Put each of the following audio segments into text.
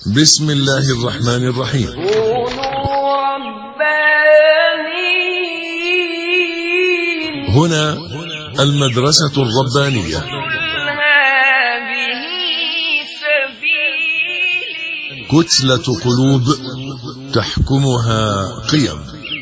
بسم الله الرحمن الرحيم. كونوا ربانيين. هنا المدرسة الربانية. هذه سبيلي. كتلة قلوب تحكمها قيم.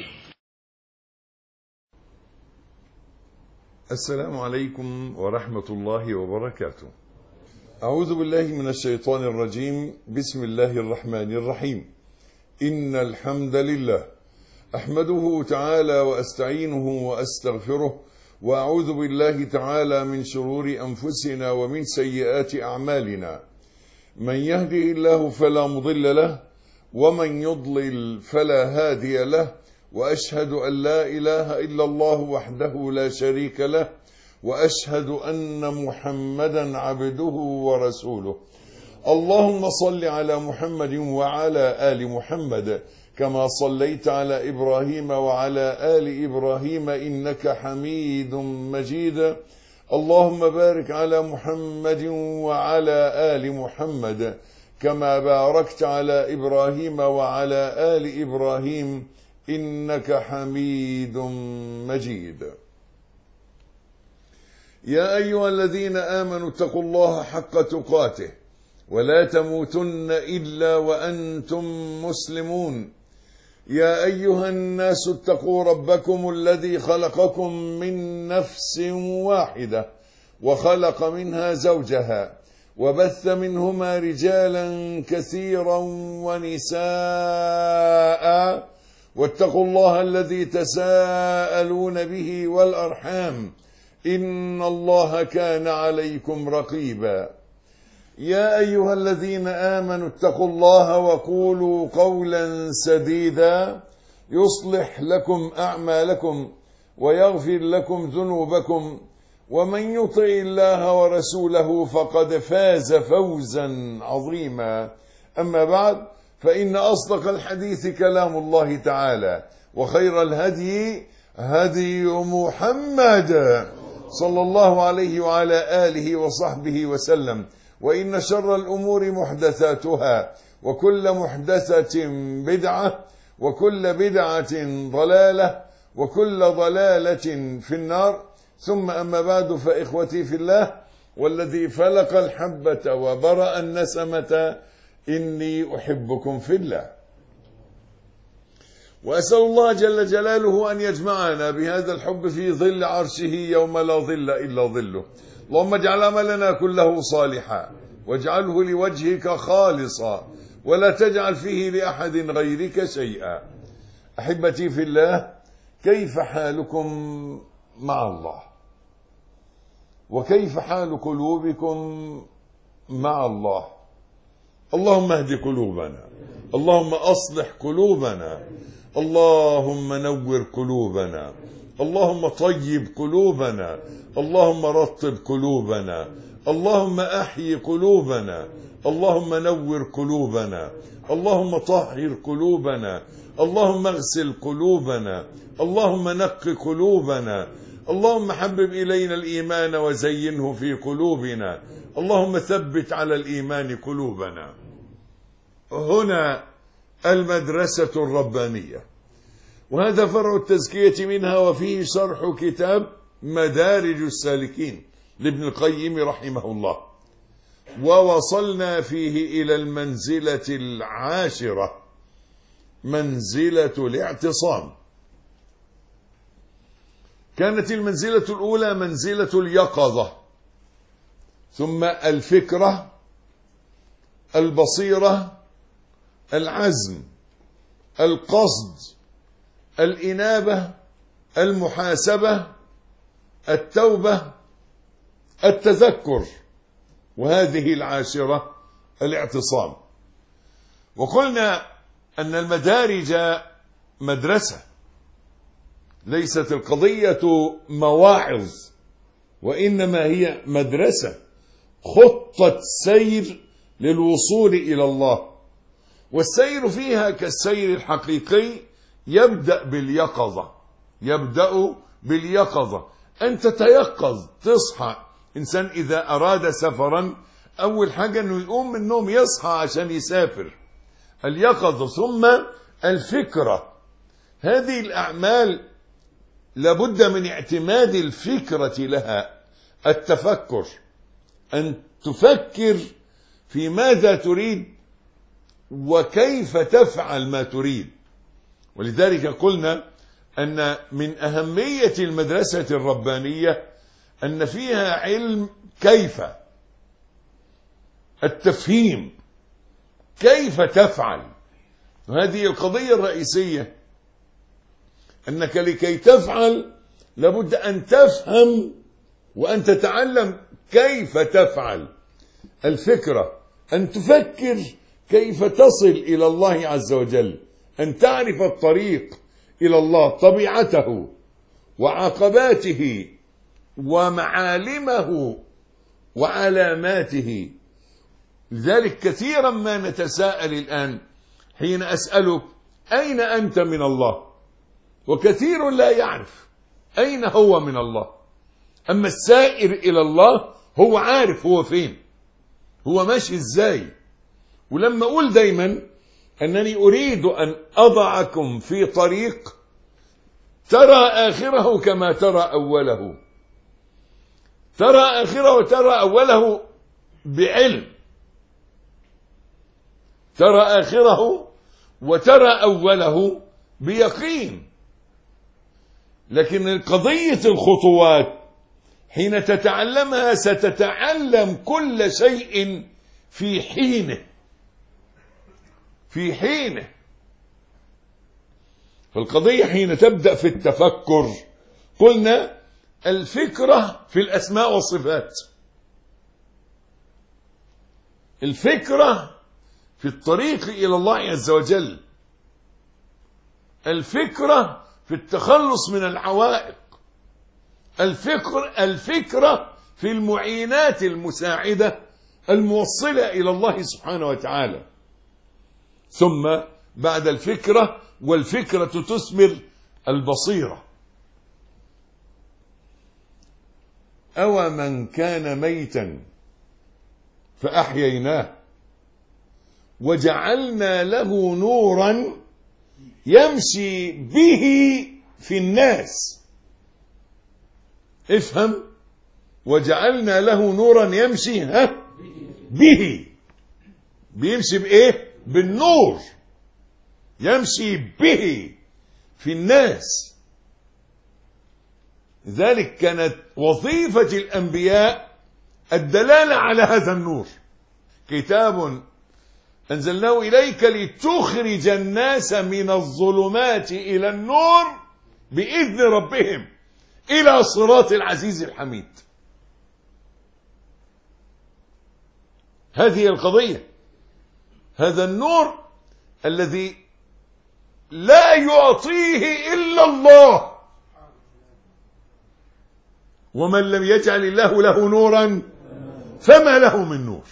السلام عليكم ورحمة الله وبركاته. أعوذ بالله من الشيطان الرجيم. بسم الله الرحمن الرحيم. إن الحمد لله أحمده تعالى وأستعينه وأستغفره، وأعوذ بالله تعالى من شرور أنفسنا ومن سيئات أعمالنا. من يهده الله فلا مضل له، ومن يضلل فلا هادي له، وأشهد أن لا إله إلا الله وحده لا شريك له، وأشهد أن محمدا عبده ورسوله. اللهم صل على محمد وعلى آل محمد كما صليت على إبراهيم وعلى آل إبراهيم إنك حميد مجيد. اللهم بارك على محمد وعلى آل محمد كما باركت على إبراهيم وعلى آل إبراهيم إنك حميد مجيد. يا أيها الذين آمنوا اتقوا الله حق تقاته ولا تموتن إلا وأنتم مسلمون. يا أيها الناس اتقوا ربكم الذي خلقكم من نفس واحدة وخلق منها زوجها وبث منهما رجالا كثيرا ونساء، واتقوا الله الذي تساءلون به والأرحام إن الله كان عليكم رقيبا. يا أيها الذين آمنوا اتقوا الله وقولوا قولا سديدا يصلح لكم أعمالكم ويغفر لكم ذنوبكم، ومن يطع الله ورسوله فقد فاز فوزا عظيما. أما بعد، فإن أصدق الحديث كلام الله تعالى، وخير الهدي هدي محمد صلى الله عليه وعلى آله وصحبه وسلم. وإن شر الأمور محدثاتها، وكل محدثة بدعة، وكل بدعة ضلالة، وكل ضلالة في النار. ثم أما بعد، فإخوتي في الله والذي فلق الحبة وبرأ النسمة، إني أحبكم في الله، وأسأل الله جل جلاله أن يجمعنا بهذا الحب في ظل عرشه يوم لا ظل إلا ظله. اللهم اجعل عملنا كله صالحا، واجعله لوجهك خالصا، ولا تجعل فيه لأحد غيرك شيئا. أحبتي في الله، كيف حالكم مع الله؟ وكيف حال قلوبكم مع الله؟ اللهم اهد قلوبنا، اللهم أصلح قلوبنا، اللهم نور قلوبنا، اللهم طيب قلوبنا، اللهم رطب قلوبنا، اللهم أحيي قلوبنا، اللهم نور قلوبنا، اللهم طهر قلوبنا، اللهم اغسل قلوبنا، اللهم نق قلوبنا، اللهم حبب إلينا الإيمان وزينه في قلوبنا، اللهم ثبت على الإيمان قلوبنا. هنا المدرسة الربانية، وهذا فرع التزكية منها، وفيه شرح كتاب مدارج السالكين لابن القيم رحمه الله. ووصلنا فيه إلى المنزلة العاشرة، منزلة الاعتصام. كانت المنزلة الأولى منزلة اليقظة، ثم الفكرة، البصيرة، العزم، القصد، الإنابة، المحاسبة، التوبة، التذكر، وهذه العاشرة الاعتصام. وقلنا أن المدارج مدرسة، ليست القضية مواعظ، وإنما هي مدرسة، خطة سير للوصول إلى الله. والسير فيها كالسير الحقيقي يبدأ باليقظة، أن تتيقظ، تصحى. إنسان إذا أراد سفرا أول حاجة أنه يقوم من النوم يصحى عشان يسافر، اليقظة، ثم الفكرة. هذه الأعمال لابد من اعتماد الفكرة لها، التفكر، أن تفكر في ماذا تريد وكيف تفعل ما تريد. ولذلك قلنا أن من أهمية المدرسة الربانية أن فيها علم كيف، التفهيم، كيف تفعل. وهذه القضية الرئيسية، أنك لكي تفعل لابد أن تفهم وأن تتعلم كيف تفعل. الفكرة أن تفكر كيف تصل إلى الله عز وجل، أن تعرف الطريق إلى الله، طبيعته وعقباته ومعالمه وعلاماته. لذلك كثيرا ما نتساءل الآن حين أسألك أين أنت من الله، وكثير لا يعرف أين هو من الله. أما السائر إلى الله هو عارف هو فين، هو ماشي إزاي. ولما أقول دايما أنني أريد أن أضعكم في طريق ترى آخره كما ترى أوله، ترى آخره وترى أوله بعلم، ترى آخره وترى أوله بيقين. لكن قضية الخطوات حين تتعلمها ستتعلم كل شيء في حينه، في حينه. فالقضية حين تبدأ في التفكر، قلنا الفكرة في الأسماء والصفات، الفكرة في الطريق إلى الله عز وجل، الفكرة في التخلص من العوائق، الفكرة في المعينات المساعدة الموصلة إلى الله سبحانه وتعالى. ثم بعد الفكرة، والفكرة تثمر البصيرة. أو من كان ميتا فأحييناه وجعلنا له نورا يمشي به في الناس. افهم، وجعلنا له نورا يمشي به، بيمشي بإيه؟ بالنور، يمشي به في الناس. ذلك كانت وظيفة الأنبياء الدلالة على هذا النور. كتاب أنزلناه إليك لتخرج الناس من الظلمات إلى النور بإذن ربهم إلى صراط العزيز الحميد. هذه القضية، هذا النور الذي لا يعطيه إلا الله. ومن لم يجعل الله له نورا فما له من نور.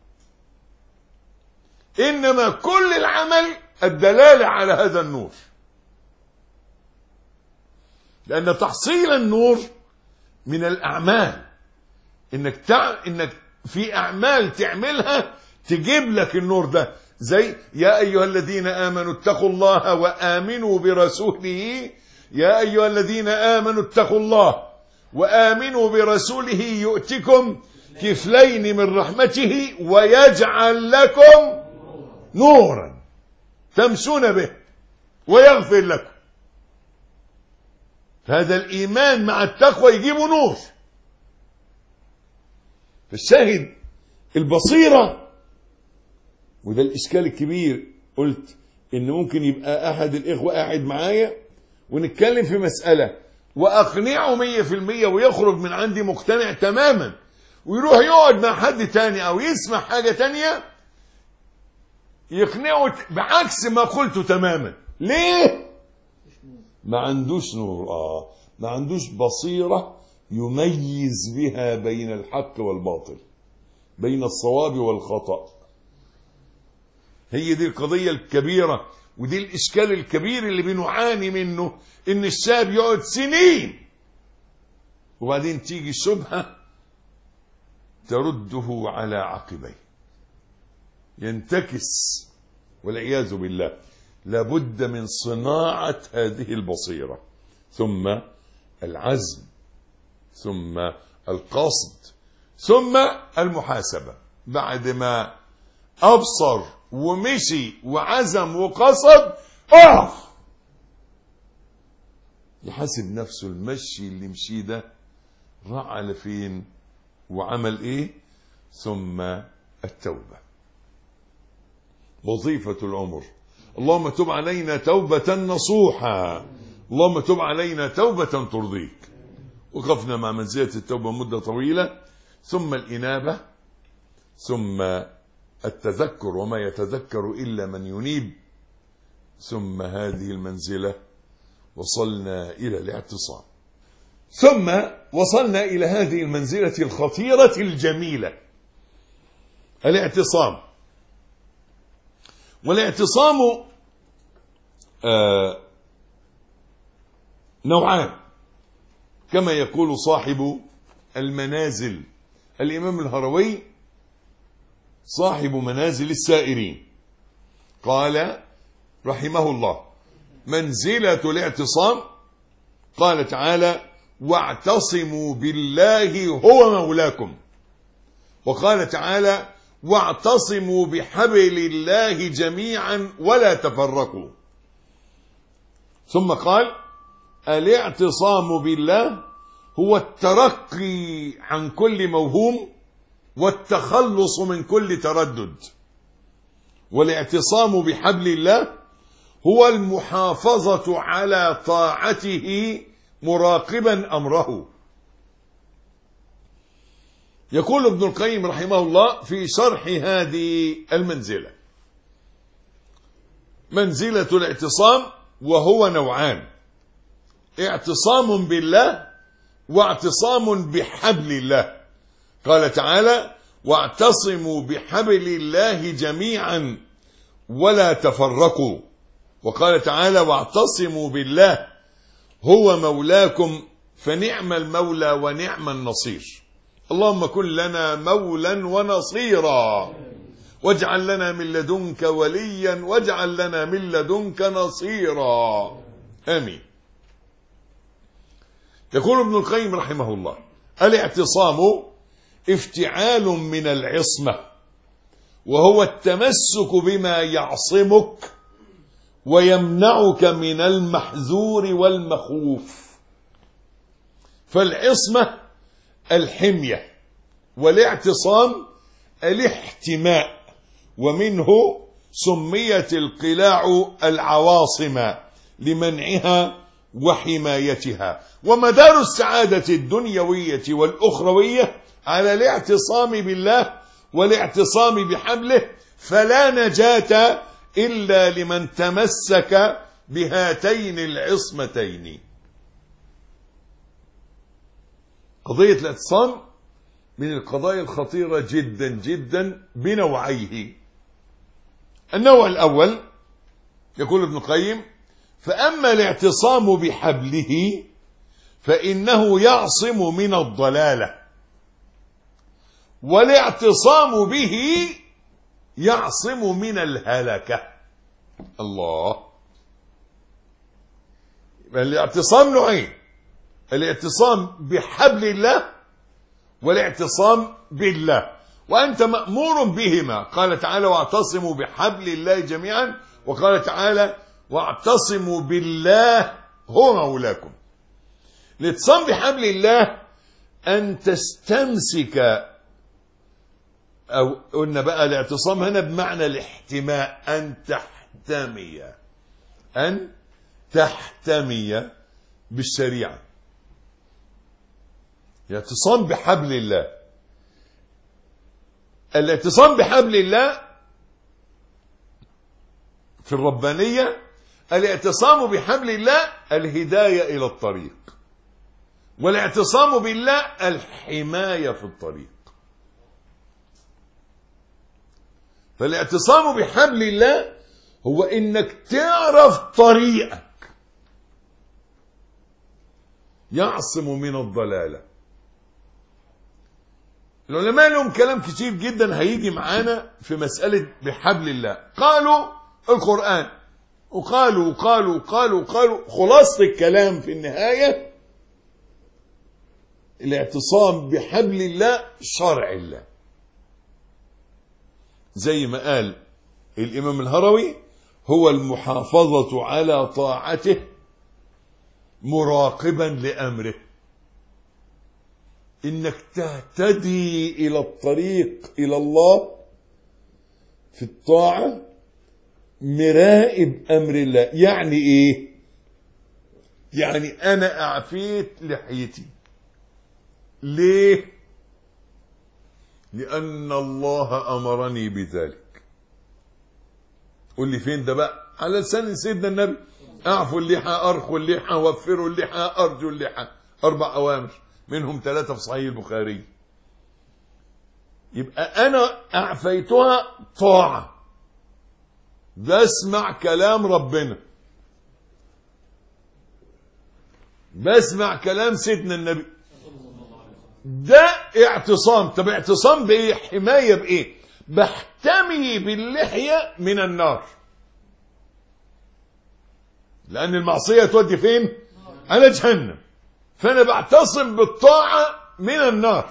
إنما كل العمل الدلالة على هذا النور، لأن تحصيل النور من الأعمال، إنك في أعمال تعملها تجيب لك النور ده. زي يا أيها الذين آمنوا اتقوا الله وآمنوا برسوله، يا أيها الذين آمنوا اتقوا الله وآمنوا برسوله يؤتكم كفلين من رحمته ويجعل لكم نورا تمشون به ويغفر لكم. هذا الإيمان مع التقوى يجيب نور. فالشاهد البصيرة، وده الإشكال الكبير. قلت إن ممكن يبقى أحد الإخوة قاعد معايا ونتكلم في مسألة وأقنعه 100% ويخرج من عندي مقتنع تماما، ويروح يقعد مع حد تاني أو يسمع حاجة تانية يقنعه بعكس ما قلته تماما. ليه؟ ما عندوش نور، ما عندوش بصيرة يميز بها بين الحق والباطل، بين الصواب والخطأ. هي دي القضية الكبيرة، ودي الإشكال الكبير اللي بنعاني منه. إن الشاب يقعد سنين وبعدين تيجي الشبهة ترده على عقبيه، ينتكس والعياذ بالله. لابد من صناعة هذه البصيرة، ثم العزم، ثم القصد، ثم المحاسبة. بعد ما أبصر ومشي وعزم وقصد، يحاسب نفسه، المشي اللي مشي ده راح على فين وعمل ايه. ثم التوبة، وظيفة العمر. اللهم تب علينا توبة نصوحا، اللهم تب علينا توبة ترضيك. وقفنا مع منزلة التوبة مدة طويلة، ثم الإنابة، ثم التذكر، وما يتذكر إلا من ينيب، ثم هذه المنزلة وصلنا إلى الاعتصام، ثم وصلنا إلى هذه المنزلة الخطيرة الجميلة، الاعتصام. والاعتصام نوعان، كما يقول صاحب المنازل الإمام الهروي صاحب منازل السائرين، قال رحمه الله: منزلة الاعتصام، قال تعالى: واعتصموا بالله هو مولاكم. وقال تعالى: واعتصموا بحبل الله جميعا ولا تفرقوا. ثم قال: الاعتصام بالله هو الترقي عن كل موهوم والتخلص من كل تردد. والاعتصام بحبل الله هو المحافظة على طاعته مراقبا أمره. يقول ابن القيم رحمه الله في شرح هذه المنزلة: منزلة الاعتصام وهو نوعان: اعتصام بالله واعتصام بحبل الله. قال تعالى: واعتصموا بحبل الله جميعا ولا تفرقوا. وقال تعالى: واعتصموا بالله هو مولاكم فنعم المولى ونعم النصير. اللهم كن لنا مولا ونصيرا، واجعل لنا من لدنك وليا، واجعل لنا من لدنك نصيرا، آمين. يقول ابن القيم رحمه الله: الاعتصام افتعال من العصمة، وهو التمسك بما يعصمك ويمنعك من المحذور والمخوف. فالعصمة الحمية، والاعتصام الاحتماء، ومنه سميت القلاع العواصم لمنعها وحمايتها. ومدار السعادة الدنيوية والأخروية على الاعتصام بالله والاعتصام بحبله، فلا نجاة إلا لمن تمسك بهاتين العصمتين. قضية الاعتصام من القضايا الخطيرة جدا جدا بنوعيه. النوع الأول يقول ابن القيم: فأما الاعتصام بحبله فإنه يعصم من الضلالة، والاعتصام به يعصم من الهلكة. الله. الاعتصام نوعين: الاعتصام بحبل الله والاعتصام بالله، وأنت مأمور بهما. قال تعالى: واعتصموا بحبل الله جميعا، وقال تعالى: واعتصموا بالله هو مولاكم. الاعتصام بحبل الله أن تستمسك، أو قلنا بقى الاعتصام هنا بمعنى الاحتماء، أن تحتمي بالشريعة. الاعتصام بحبل الله. الاعتصام بحبل الله في الربانية، الاعتصام بحبل الله الهداية إلى الطريق، والاعتصام بالله الحماية في الطريق. فالاعتصام بحبل الله هو إنك تعرف طريقك، يعصم من الضلالة. العلماء لهم كلام كتير جدا هيجي معانا في مسألة بحبل الله. قالوا القرآن، وقالوا خلاصة الكلام في النهاية الاعتصام بحبل الله شرع الله، زي ما قال الإمام الهروي: هو المحافظة على طاعته مراقبا لأمره. إنك تهتدي إلى الطريق إلى الله في الطاعة مراقب أمر الله. يعني إيه؟ يعني أنا أعفيت لحيتي. ليه؟ لأن الله أمرني بذلك. قل لي فين ده بقى؟ على لسان سيدنا النبي: أعفوا اللحى، أرخوا اللحى، وفروا اللحى، أرجوا اللحى. 4 أوامر، منهم 3 في صحيح البخاري. يبقى أنا أعفيتها طاعة، بسمع كلام ربنا، بسمع كلام سيدنا النبي. ده اعتصام. طب اعتصام بايه؟ حماية بايه؟ بحتمي باللحية من النار، لان المعصية تودي فين؟ على جهنم. فانا بعتصم بالطاعة من النار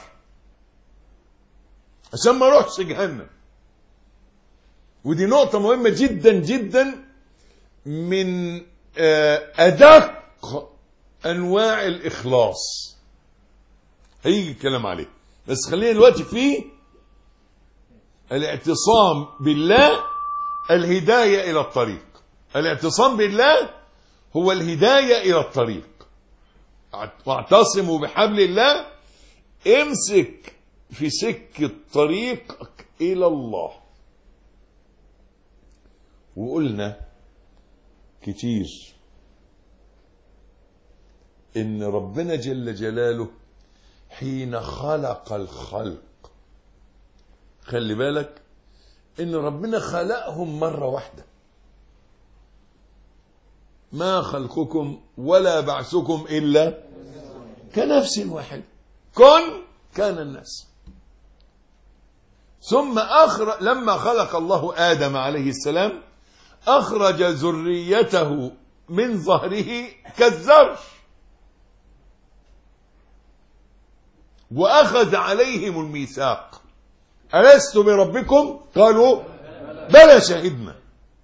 عشان ما اروحش جهنم. ودي نقطة مهمة جدا جدا، من ادق انواع الاخلاص، هيجي الكلام عليه. بس خلينا دلوقتي في الاعتصام بالله، الهداية إلى الطريق. الاعتصام بالله هو الهداية إلى الطريق. واعتصموا بحبل الله، امسك في سكة طريقك إلى الله. وقلنا كتير إن ربنا جل جلاله حين خلق الخلق، خلي بالك ان ربنا خلقهم مرة واحدة. ما خلقكم ولا بعثكم الا كنفس واحد. كان الناس. ثم لما خلق الله آدم عليه السلام اخرج ذريته من ظهره كالذر، وأخذ عليهم الميثاق: ألست بربكم؟ قالوا بلى شهدنا.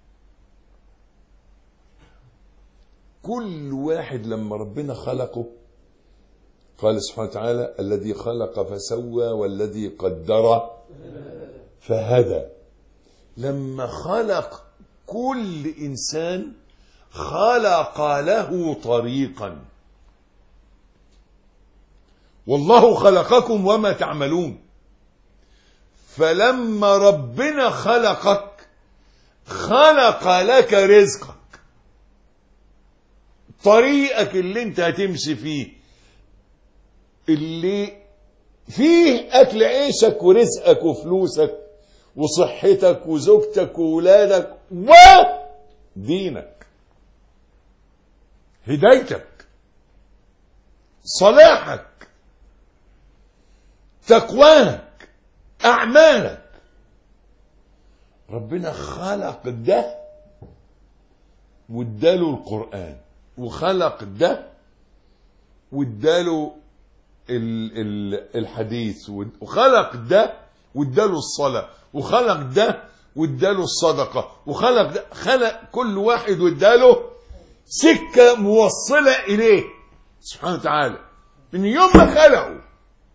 كل واحد لما ربنا خلقه قال سبحانه وتعالى: الذي خلق فسوى والذي قدر فهدى. لما خلق كل إنسان خلق له طريقا. والله خلقكم وما تعملون. فلما ربنا خلقك خلق لك رزقك، طريقك اللي انت هتمشي فيه، اللي فيه اكل عيشك ورزقك وفلوسك وصحتك وزوجتك وولادك ودينك، هدايتك، صلاحك، تقواك، أعمالك. ربنا خلق ده واداله القرآن، وخلق ده واداله الحديث، وخلق ده واداله الصلاة، وخلق ده واداله الصدقة، وخلق ده، خلق كل واحد واداله سكة موصلة إليه سبحانه وتعالى من يوم ما خلقه.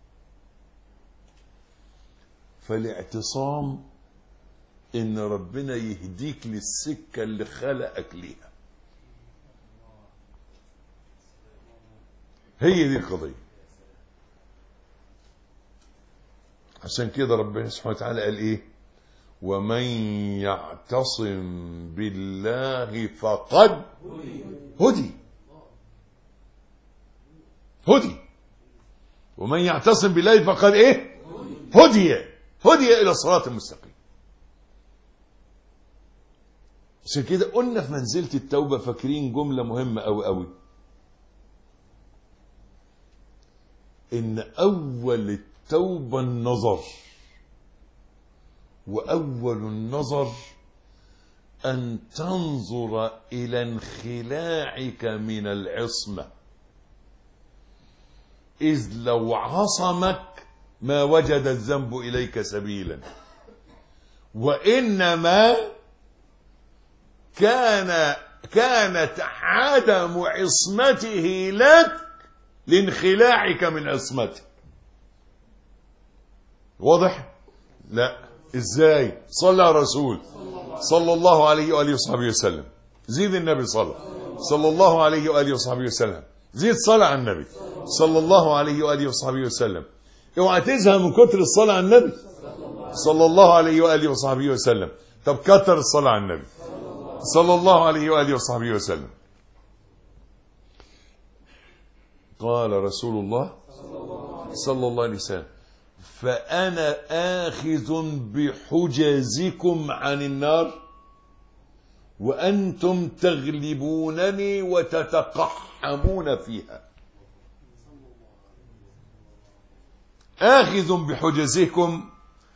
فالاعتصام ان ربنا يهديك للسكة اللي خلقك ليها، هي دي القضية. عشان كده ربنا سبحانه وتعالى قال ايه؟ ومن يعتصم بالله فقد هدي. ومن يعتصم بالله فقد ايه؟ هدي الى الصراط المستقيم. عشان كده قلنا في منزلة التوبة، فاكرين جملة مهمة أوي أوي، إن أول التوبة النظر، وأول النظر أن تنظر إلى انخلاعك من العصمة، إذ لو عصمك ما وجد الذنب إليك سبيلا، وإنما كانت عدم عصمته لك لانخلاعك من عصمته. واضح؟ لا. ازاي؟ صلى على الرسول صلى الله عليه وآله وصحبه وسلم. زيد النبي صلى الله عليه وآله وصحبه وسلم. زيد صلاة على النبي صلى الله عليه وآله وصحبه وسلم. اوعى تزهق من كتر الصلاة على النبي صلى الله عليه وآله وصحبه وسلم. طب كتر الصلاة على النبي صلى الله عليه وآله وصحبه وسلم. قال رسول الله صلى الله عليه وسلم: فأنا آخذ بحجزكم عن النار وأنتم تغلبونني وتتقحمون فيها. آخذ بحجزكم،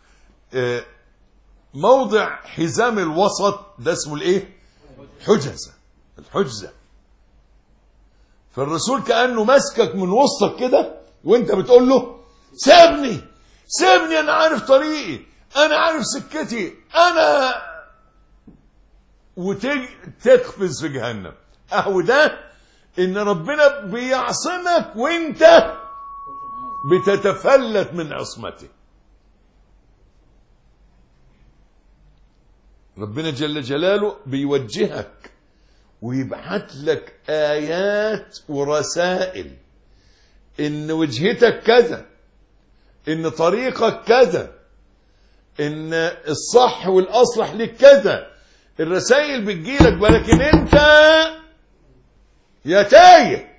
موضع حزام الوسط ده اسمه الايه؟ حجزة، الحجزة. فالرسول كأنه مسكك من وسطك كده وانت بتقول له: سيبني سيبني، انا عارف طريقي، انا عارف سكتي، انا، وتقفز في جهنم. اهو ده ان ربنا بيعصمك وانت بتتفلت من عصمته. ربنا جل جلاله بيوجهك ويبعت لك آيات ورسائل إن وجهتك كذا، إن طريقك كذا، إن الصح والأصلح لك كذا. الرسائل بتجيلك، ولكن أنت يا تايه،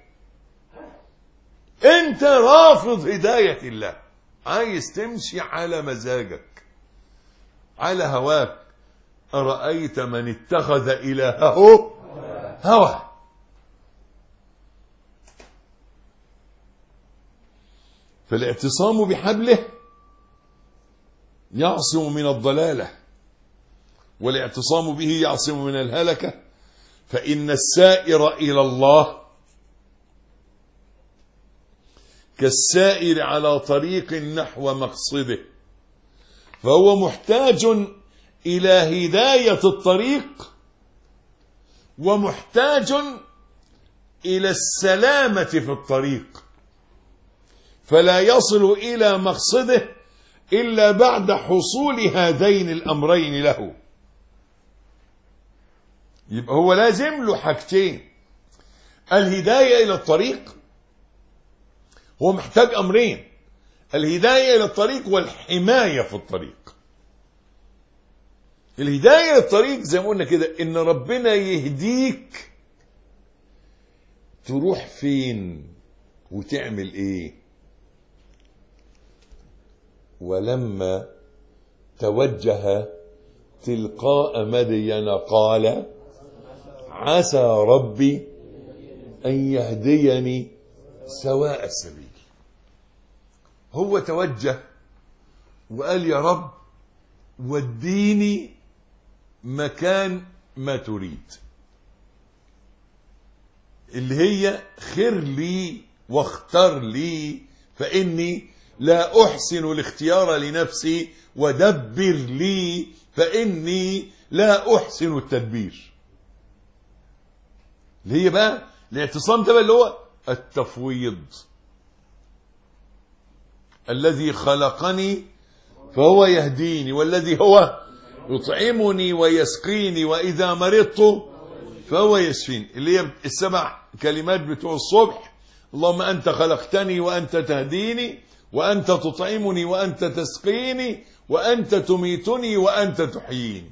أنت رافض هداية الله، عايز تمشي على مزاجك، على هواك. أرأيت من اتخذ إلهه هوى. فالاعتصام بحبله يعصم من الضلالة، والاعتصام به يعصم من الهلكة. فإن السائر إلى الله كالسائر على طريق نحو مقصده، فهو محتاج إلى هداية الطريق، ومحتاج إلى السلامة في الطريق، فلا يصل إلى مقصده إلا بعد حصول هذين الأمرين له. يبقى هو لازم له حاجتين: الهداية إلى الطريق، هو محتاج أمرين: الهداية إلى الطريق والحماية في الطريق. الهداية للطريق زي ما قلنا كده، ان ربنا يهديك تروح فين وتعمل ايه. ولما توجه تلقاء مدين قال: عسى ربي ان يهديني سواء السبيل. هو توجه وقال: يا رب وديني مكان ما تريد، اللي هي خير لي واختر لي، فإني لا أحسن الاختيار لنفسي، ودبر لي فإني لا أحسن التدبير. اللي هي بقى الاعتصام ده اللي هو التفويض. الذي خلقني فهو يهديني، والذي هو يطعمني ويسقيني، وإذا مرضت فهو يشفيني. اللي هي السبع كلمات بتوع الصبح: اللهم أنت خلقتني وأنت تهديني، وأنت تطعمني وأنت تسقيني، وأنت تميتني وأنت تحييني.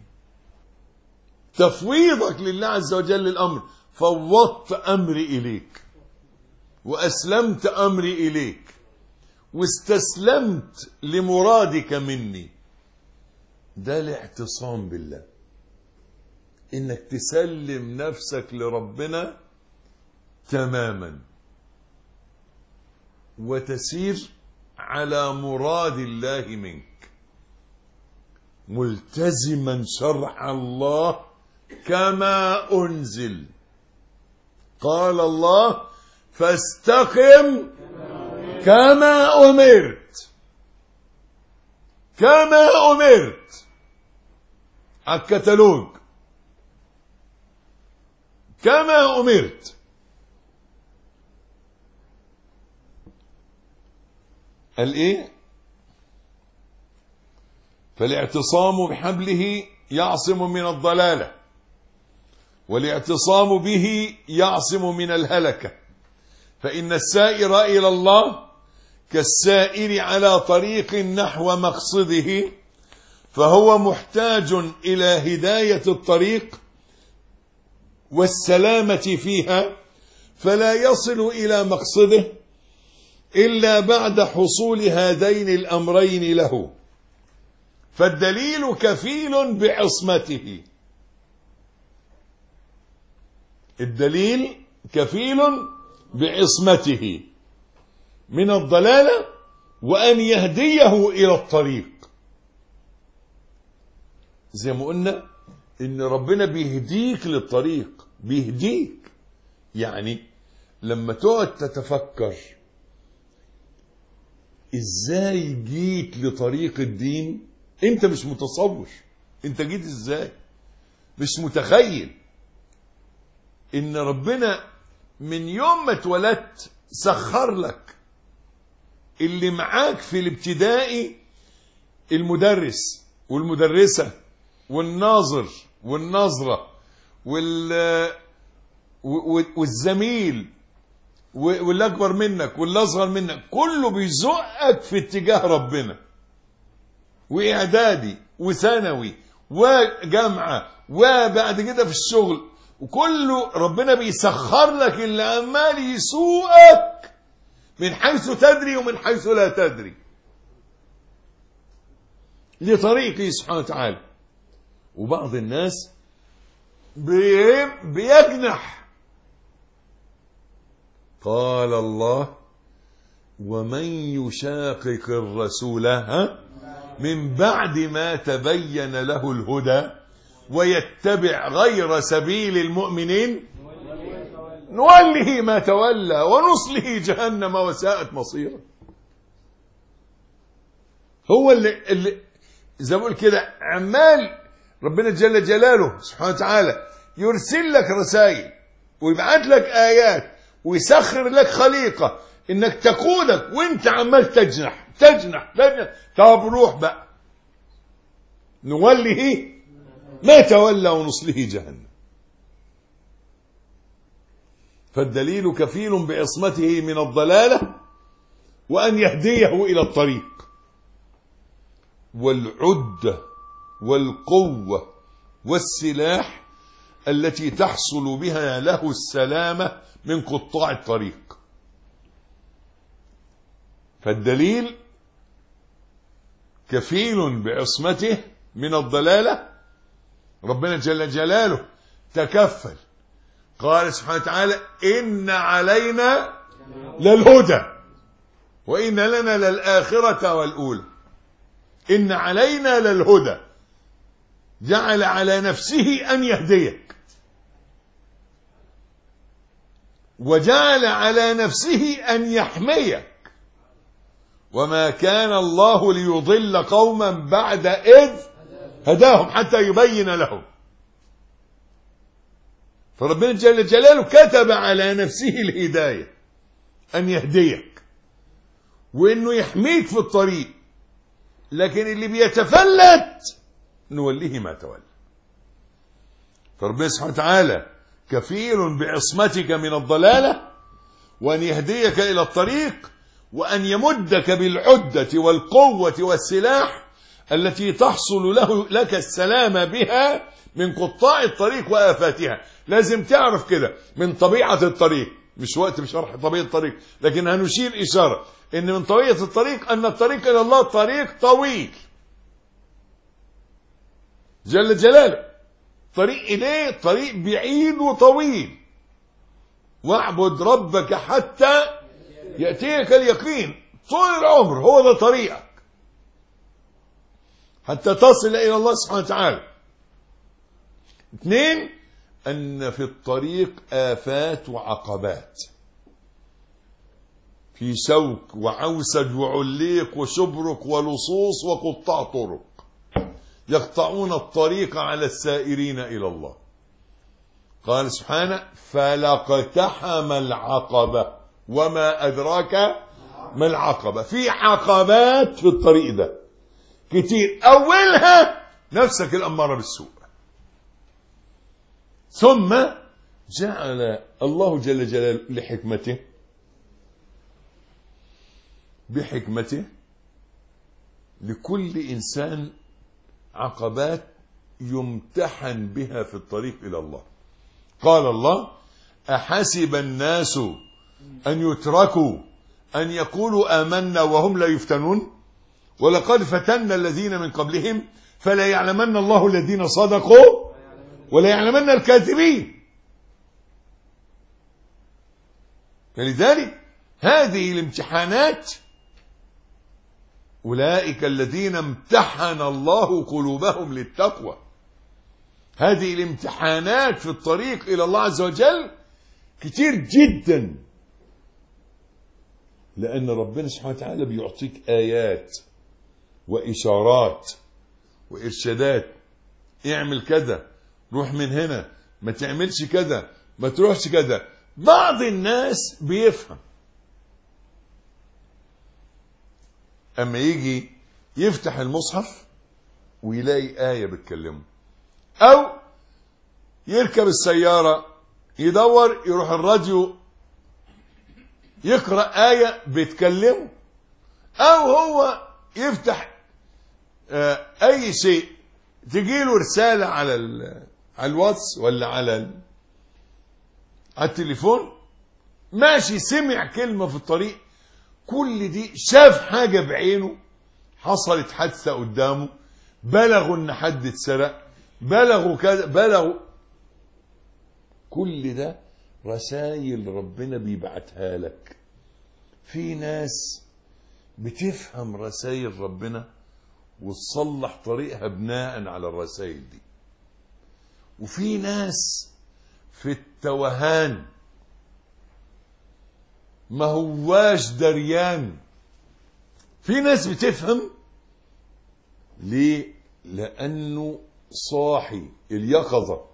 تفويضك لله عز وجل الأمر: فوضت أمري إليك، وأسلمت أمري إليك، واستسلمت لمرادك مني. ده الاعتصام بالله، انك تسلم نفسك لربنا تماما وتسير على مراد الله منك، ملتزما شرع الله كما أنزل. قال الله فاستقم كما أمرت، كما أمرت على الكتالوج، كما أمرت. قال إيه؟ فالاعتصام بحبله يعصم من الضلالة، والاعتصام به يعصم من الهلكة، فإن السائر إلى الله كالسائر على طريق نحو مقصده، فهو محتاج إلى هداية الطريق والسلامة فيها، فلا يصل إلى مقصده إلا بعد حصول هذين الأمرين له. فالدليل كفيل بعصمته، الدليل كفيل بعصمته من الضلالة وأن يهديه إلى الطريق. زي ما قلنا إن ربنا بيهديك للطريق، بيهديك. يعني لما تقعد تتفكر إزاي جيت لطريق الدين، أنت مش متصور أنت جيت إزاي، مش متخيل إن ربنا من يوم ما اتولدت سخر لك اللي معاك في الابتدائي، المدرس والمدرسة والناظر والنظرة والزميل واللي أكبر منك واللي أصغر منك، كله بيزقك في اتجاه ربنا. وإعدادي وثانوي وجامعة وبعد كده في الشغل، وكله ربنا بيسخر لك اللي عمال يسوقك من حيث تدري ومن حيث لا تدري لطريقه سبحانه وتعالى. وبعض الناس بيجنح. قال الله ومن يشاقق الرسول من بعد ما تبين له الهدى ويتبع غير سبيل المؤمنين نوله ما تولى ونصله جهنم وساءت مصيرا. هو اللي زي ما بقول كده عمال ربنا جل جلاله سبحانه وتعالى يرسل لك رسائل ويبعت لك آيات ويسخر لك خليقة انك تقودك وانت عمال تجنح. طب روح بقى، نوله ما تولى ونصله جهنم. فالدليل كفيل بعصمته من الضلالة وأن يهديه إلى الطريق. والعدة والقوة والسلاح التي تحصل بها له السلامة من قطاع الطريق. فالدليل كفيل بعصمته من الضلالة، ربنا جل جلاله تكفل. قال سبحانه وتعالى إن علينا للهدى وإن لنا للآخرة والأولى. إن علينا للهدى، جعل على نفسه أن يهديك، وجعل على نفسه أن يحميك. وما كان الله ليضل قوما بعد إذ هداهم حتى يبين لهم. فربنا جل جلاله كتب على نفسه الهداية، أن يهديك وإنه يحميك في الطريق. لكن اللي بيتفلت نوليه ما تولى. فربنا سبحانه وتعالى كفيل بعصمتك من الضلالة وأن يهديك إلى الطريق وأن يمدك بالعدة والقوة والسلاح التي تحصل لك السلامة بها من قطاع الطريق وآفاتها. لازم تعرف كده من طبيعة الطريق، مش وقت بشرح طبيعة الطريق، لكن هنشير إشارة إن من طبيعة الطريق أن الطريق إلى الله طريق طويل جل جلاله. طريق إليه طريق بعيد وطويل. واعبد ربك حتى يأتيك اليقين. طول العمر هو ده طريقك حتى تصل إلى الله سبحانه وتعالى. 2 أن في الطريق آفات وعقبات، في سوك وعوسج وعليق وشبرك ولصوص وقطاع طرق يقطعون الطريق على السائرين إلى الله. قال سبحانه فلاقتحم العقبة وما أدراك ما العقبة. في عقبات في الطريق ده كتير، أولها نفسك الأمارة بالسوء. ثم جعل الله جل جلاله بحكمته لكل إنسان عقبات يمتحن بها في الطريق إلى الله. قال الله أحسب الناس أن يتركوا أن يقولوا آمنا وهم لا يفتنون ولقد فتنا الذين من قبلهم فلا يعلمن الله الذين صدقوا ولا يعلمن الكاذبين. فلذلك هذه الامتحانات أولئك الذين امتحن الله قلوبهم للتقوى. هذه الامتحانات في الطريق إلى الله عز وجل كتير جدا، لأن ربنا سبحانه وتعالى بيعطيك آيات وإشارات وإرشادات. اعمل كذا، روح من هنا، ما تعملش كذا، ما تروحش كذا. بعض الناس بيفهم، أما يجي يفتح المصحف ويلاقي آية بتكلمه، أو يركب السيارة يدور يروح الراديو يقرأ آية بتكلمه، أو هو يفتح أي شيء تجيله رسالة على الواتس ولا على التليفون، ماشي سمع كلمة في الطريق، كل دي شاف حاجة بعينه، حصلت حادثة قدامه، بلغوا ان حد اتسرق، بلغوا كذا، بلغوا، كل ده رسائل ربنا بيبعتها لك. في ناس بتفهم رسائل ربنا وتصلح طريقها بناء على الرسائل دي، وفي ناس في التوهان ما هواش دريان. في ناس بتفهم ليه؟ لأنه صاحي اليقظة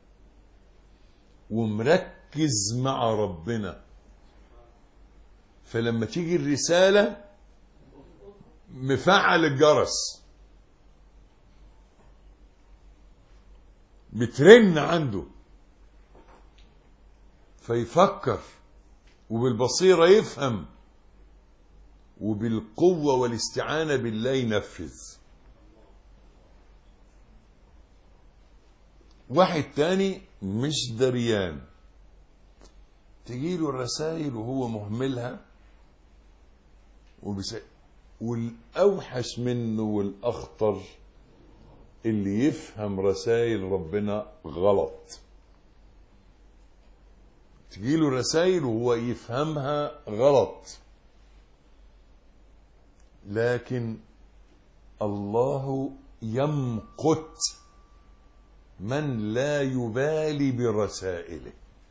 ومركز مع ربنا، فلما تيجي الرسالة مفعل الجرس بترن عنده فيفكر، وبالبصيرة يفهم، وبالقوة والاستعانة بالله ينفذ. واحد تاني مش دريان، تجيله الرسائل وهو مهملها، والأوحش منه والأخطر اللي يفهم رسائل ربنا غلط. تجيله رسائل وهو يفهمها غلط، لكن الله يمقت من لا يبالي برسائله.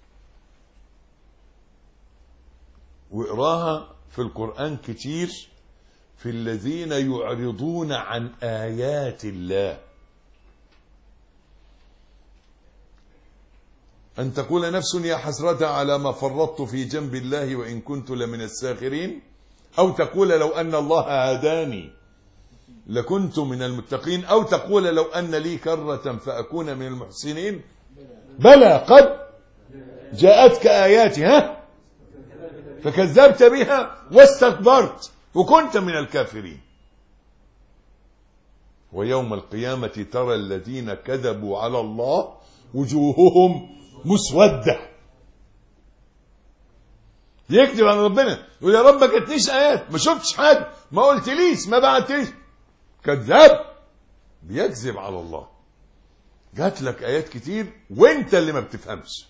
واقراها في القرآن كتير، في الذين يعرضون عن آيات الله. أن تقول نفس يا حسرة على ما فرطت في جنب الله وإن كنت لمن الساخرين، أو تقول لو أن الله هداني لكنت من المتقين، أو تقول لو أن لي كرة فأكون من المحسنين. بلى قد جاءتك آياتي فكذبت بها واستكبرت وكنت من الكافرين. ويوم القيامة ترى الذين كذبوا على الله وجوههم مسودة. يكذب على ربنا، يقول يا رب ما جاتنيش آيات، ما شفتش حاجة، ما قلتليش، ما بعتليش. كذاب، بيكذب على الله. جات لك آيات كتير وانت اللي ما بتفهمش.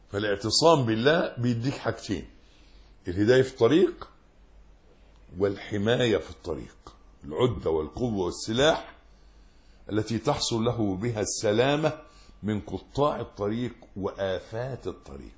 فالاعتصام بالله بيديك حاجتين: الهداية في الطريق والحماية في الطريق، العدة والقوة والسلاح التي تحصل له بها السلامة من قطاع الطريق وآفات الطريق.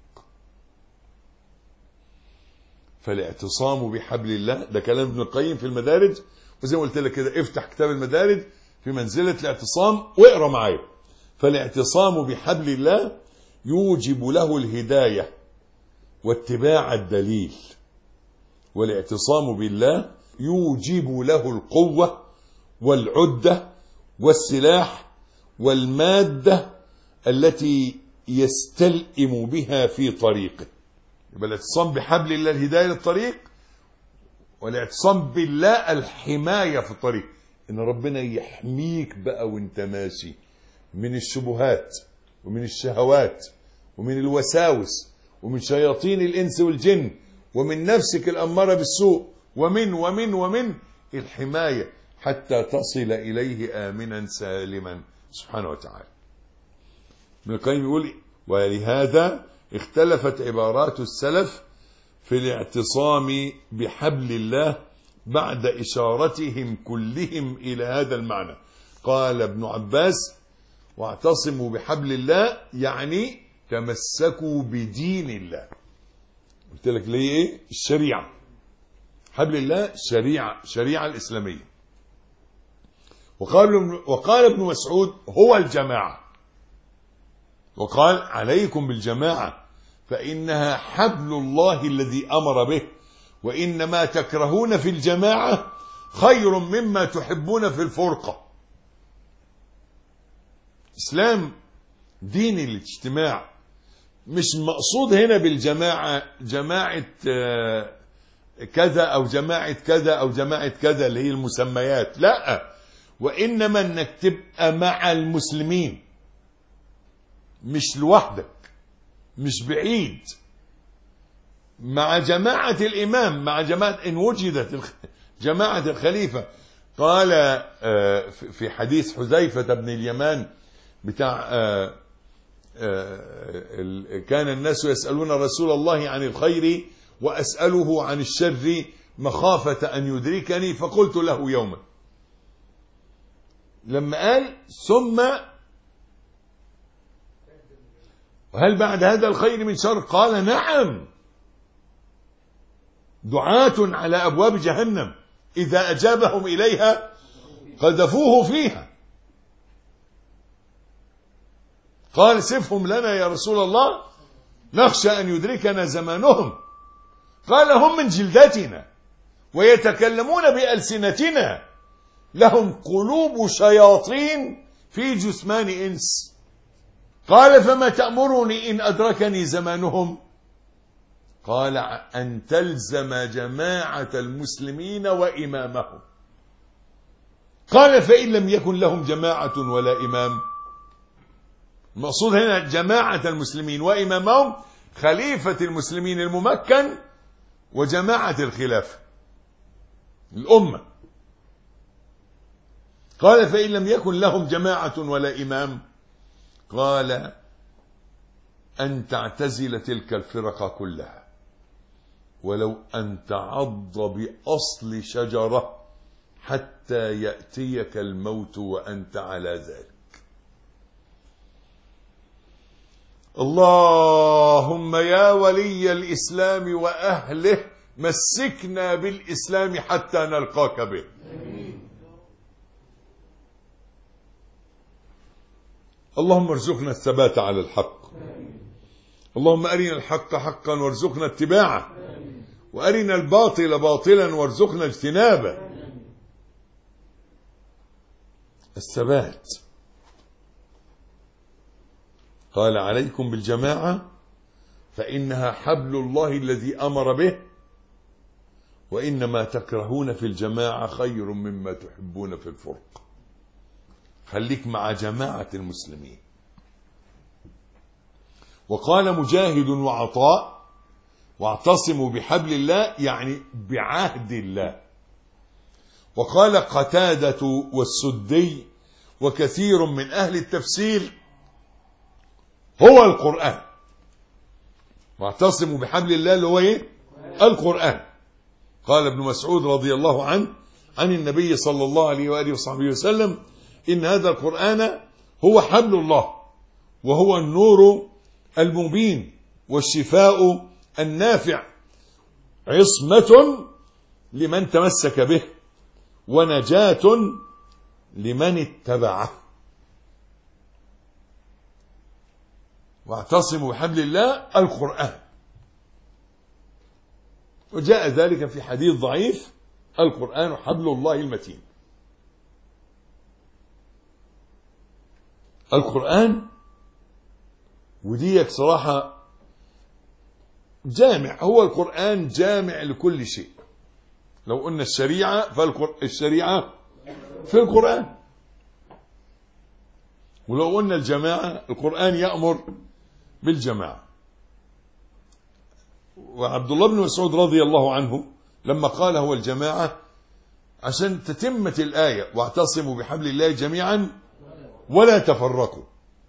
فالاعتصام بحبل الله، ده كلام ابن القيم في المدارج، وزي ما قلت لك كده افتح كتاب المدارج في منزلة الاعتصام واقرا معايا. فالاعتصام بحبل الله يوجب له الهداية واتباع الدليل، والاعتصام بالله يوجب له القوة والعدة والسلاح والمادة التي يستلئم بها في طريقه. يبقى الاعتصام بحبل الله الهداية للطريق، والاعتصام بالله الحماية في الطريق، ان ربنا يحميك بقى وانت ماشي من الشبهات ومن الشهوات ومن الوساوس ومن شياطين الإنس والجن ومن نفسك الأمارة بالسوء ومن الحماية حتى تصل إليه آمنا سالما سبحانه وتعالى. ابن القيم يقول: ولهذا اختلفت عبارات السلف في الاعتصام بحبل الله بعد إشارتهم كلهم إلى هذا المعنى. قال ابن عباس: واعتصموا بحبل الله يعني تمسكوا بدين الله. قلت لك ليه ايه؟ الشريعة، حبل الله شريعة الإسلامية. وقال ابن مسعود: هو الجماعة. وقال: عليكم بالجماعة فإنها حبل الله الذي أمر به، وإنما تكرهون في الجماعة خير مما تحبون في الفرقة. إسلام دين الاجتماع، مش مقصود هنا بالجماعة جماعة كذا أو جماعة كذا أو جماعة كذا اللي هي المسميات، لا، وإنما أنك تبقى مع المسلمين، مش لوحدك، مش بعيد، مع جماعة الإمام، مع جماعة إن وجدت جماعة الخليفة. قال في حديث حذيفة بن اليمان بتاع كان الناس يسألون رسول الله عن الخير وأسأله عن الشر مخافة أن يدركني، فقلت له يوما، لما قال ثم هل بعد هذا الخير من شر؟ قال: نعم، دعاة على أبواب جهنم إذا أجابهم إليها قذفوه فيها. قال: صفهم لنا يا رسول الله نخشى أن يدركنا زمانهم. قال: هم من جلدتنا ويتكلمون بألسنتنا، لهم قلوب شياطين في جثمان إنس. قال: فما تأمرني إن أدركني زمانهم؟ قال: أن تلزم جماعة المسلمين وإمامهم. قال: فإن لم يكن لهم جماعة ولا إمام؟ المقصود هنا جماعة المسلمين وإمامهم، خليفة المسلمين الممكن وجماعة الخلافة الأمة. قال: فإن لم يكن لهم جماعة ولا إمام؟ قال: أن تعتزل تلك الفرق كلها، ولو أن تعض بأصل شجرة حتى يأتيك الموت وأنت على ذلك. اللهم يا ولي الإسلام وأهله مسكنا بالإسلام حتى نلقاك به. اللهم ارزقنا الثبات على الحق، اللهم أرنا الحق حقا وارزقنا اتباعه، وأرنا الباطل باطلا وارزقنا اجتنابه. الثبات. قال: عليكم بالجماعة فإنها حبل الله الذي أمر به، وإنما تكرهون في الجماعة خير مما تحبون في الفرق. خليك مع جماعة المسلمين. وقال مجاهد وعطاء: واعتصموا بحبل الله يعني بعهد الله. وقال قتادة والسدي وكثير من أهل التفسير: هو القرآن. واعتصموا بحبل الله اللي هو ايه؟ القرآن. قال ابن مسعود رضي الله عنه عن النبي صلى الله عليه وآله وصحبه وسلم: إن هذا القرآن هو حبل الله، وهو النور المبين، والشفاء النافع، عصمة لمن تمسك به، ونجاة لمن اتبعه. واعتصموا بحبل الله القرآن. وجاء ذلك في حديث ضعيف: القرآن حبل الله المتين. القرآن وديك صراحة جامع، هو القرآن جامع لكل شيء. لو قلنا الشريعة فالشريعة في القرآن، ولو قلنا الجماعة القرآن يأمر بالجماعة. وعبد الله بن مسعود رضي الله عنه لما قال هو الجماعة عشان تتمة الآية: واعتصموا بحبل الله جميعا ولا تفرقوا.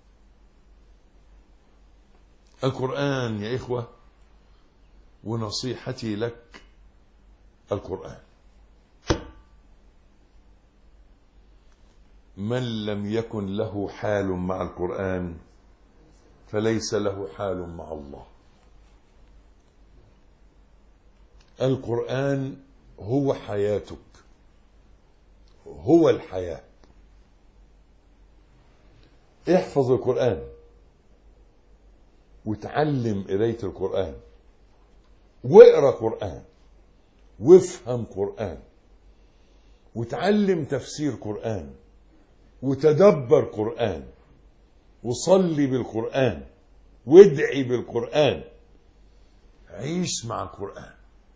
القرآن يا إخوة، ونصيحتي لك القرآن. من لم يكن له حال مع القرآن فليس له حال مع الله. القرآن هو حياتك، هو الحياة. احفظ القرآن وتعلم قراية القرآن، واقرأ قرآن، وافهم قرآن، وتعلم تفسير قرآن، وتدبر قرآن، وصلي بالقرآن، وادعي بالقرآن. عيش مع القرآن.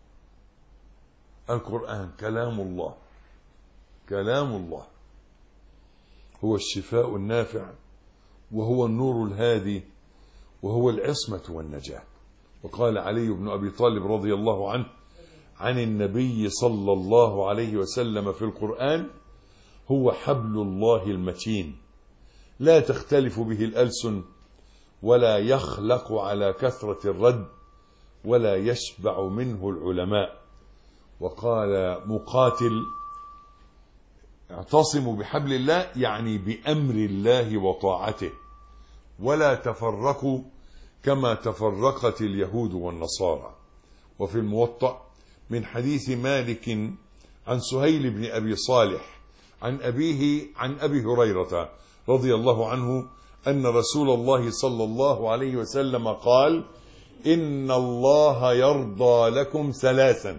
القرآن كلام الله، كلام الله، هو الشفاء النافع، وهو النور الهادي، وهو العصمة والنجاة. وقال علي بن أبي طالب رضي الله عنه عن النبي صلى الله عليه وسلم في القرآن: هو حبل الله المتين، لا تختلف به الألسن، ولا يخلق على كثرة الرد، ولا يشبع منه العلماء. وقال مقاتل: اعتصموا بحبل الله يعني بأمر الله وطاعته، ولا تفرقوا كما تفرقت اليهود والنصارى. وفي الموطأ من حديث مالك عن سهيل بن أبي صالح عن أبيه عن أبي هريرة رضي الله عنه أن رسول الله صلى الله عليه وسلم قال: إن الله يرضى لكم ثلاثا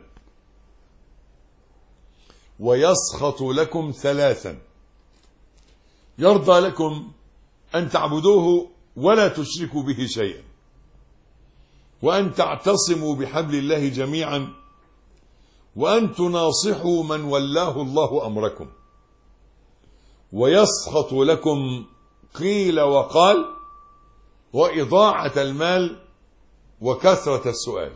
ويسخط لكم ثلاثا. يرضى لكم أن تعبدوه ولا تشركوا به شيئا، وأن تعتصموا بحبل الله جميعا، وأن تناصحوا من ولاه الله أمركم. ويسخط لكم قيل وقال، وإضاعة المال، وكثرة السؤال.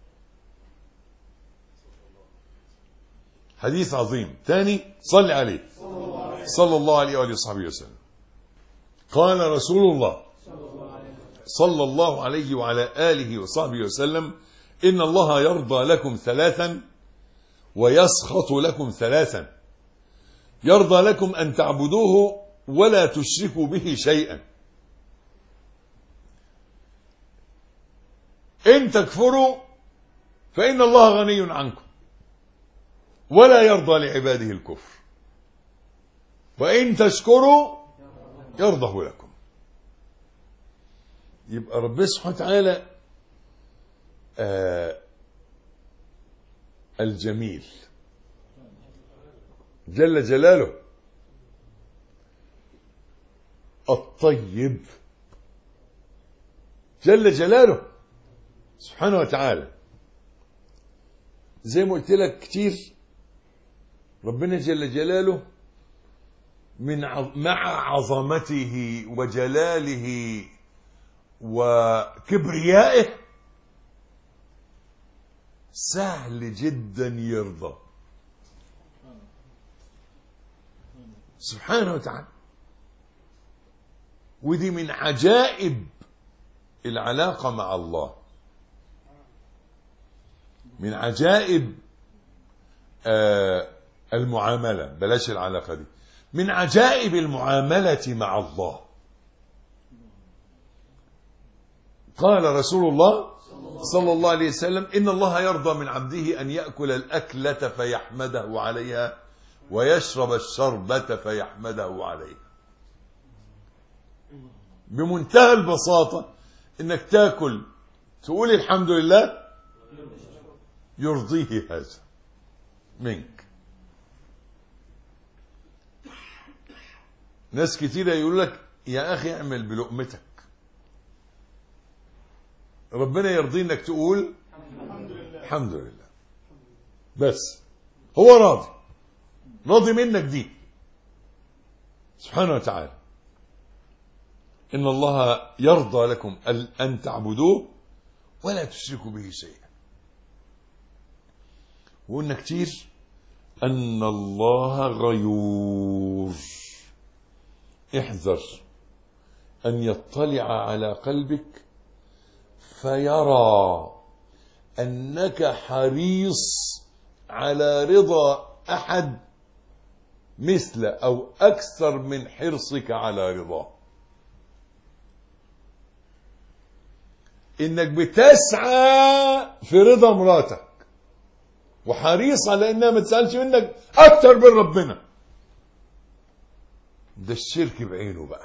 حديث عظيم. تاني صلي عليه صلى الله عليه وآله وصحبه وسلم. قال رسول الله صلى الله عليه وعلى آله وصحبه وسلم: إن الله يرضى لكم ثلاثا ويسخط لكم ثلاثا. يرضى لكم أن تعبدوه ولا تشركوا به شيئا. إن تكفروا فإن الله غني عنكم ولا يرضى لعباده الكفر، وإن تشكروا يرضه لكم. يبقى ربنا سبحانه وتعالى الجميل جل جلاله، الطيب جل جلاله سبحانه وتعالى. زي ما قلت لك كتير، ربنا جل جلاله مع عظمته وجلاله وكبريائه سهل جدا يرضى سبحانه وتعالى. ودي من عجائب العلاقة مع الله. من عجائب المعاملة، بلاش العلاقة دي، من عجائب المعاملة مع الله. قال رسول الله صلى الله عليه وسلم: إن الله يرضى من عبده أن يأكل الأكلة فيحمده عليها ويشرب الشربة فيحمده عليها. بمنتهى البساطة إنك تاكل تقول الحمد لله، يرضيه هذا منك. ناس كتيرة يقول لك يا أخي اعمل بلقمتك، ربنا يرضي انك تقول الحمد لله، بس هو راضي منك دي سبحانه وتعالى. إن الله يرضى لكم أن تعبدوه ولا تشركوا به شيئا. وقلنا كتير أن الله غيور، احذر أن يطلع على قلبك فيرى أنك حريص على رضا أحد مثل أو أكثر من حرصك على رضاه. إنك بتسعى في رضا مراتك وحريص على إنها ما تسألش منك أكثر من ربنا. ده الشرك بعينه بقى.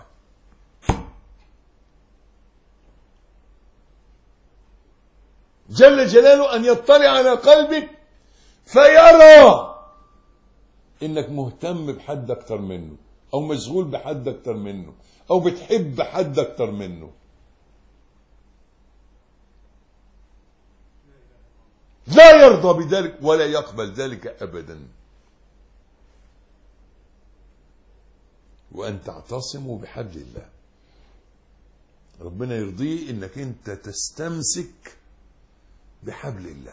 جل جلاله أن يطلع على قلبك فيرى إنك مهتم بحد أكتر منه، أو مشغول بحد أكتر منه، أو بتحب حد أكتر منه. لا يرضى بذلك ولا يقبل ذلك أبدا. وأن تعتصموا بحبل الله. ربنا يرضيه إنك أنت تستمسك بحبل الله.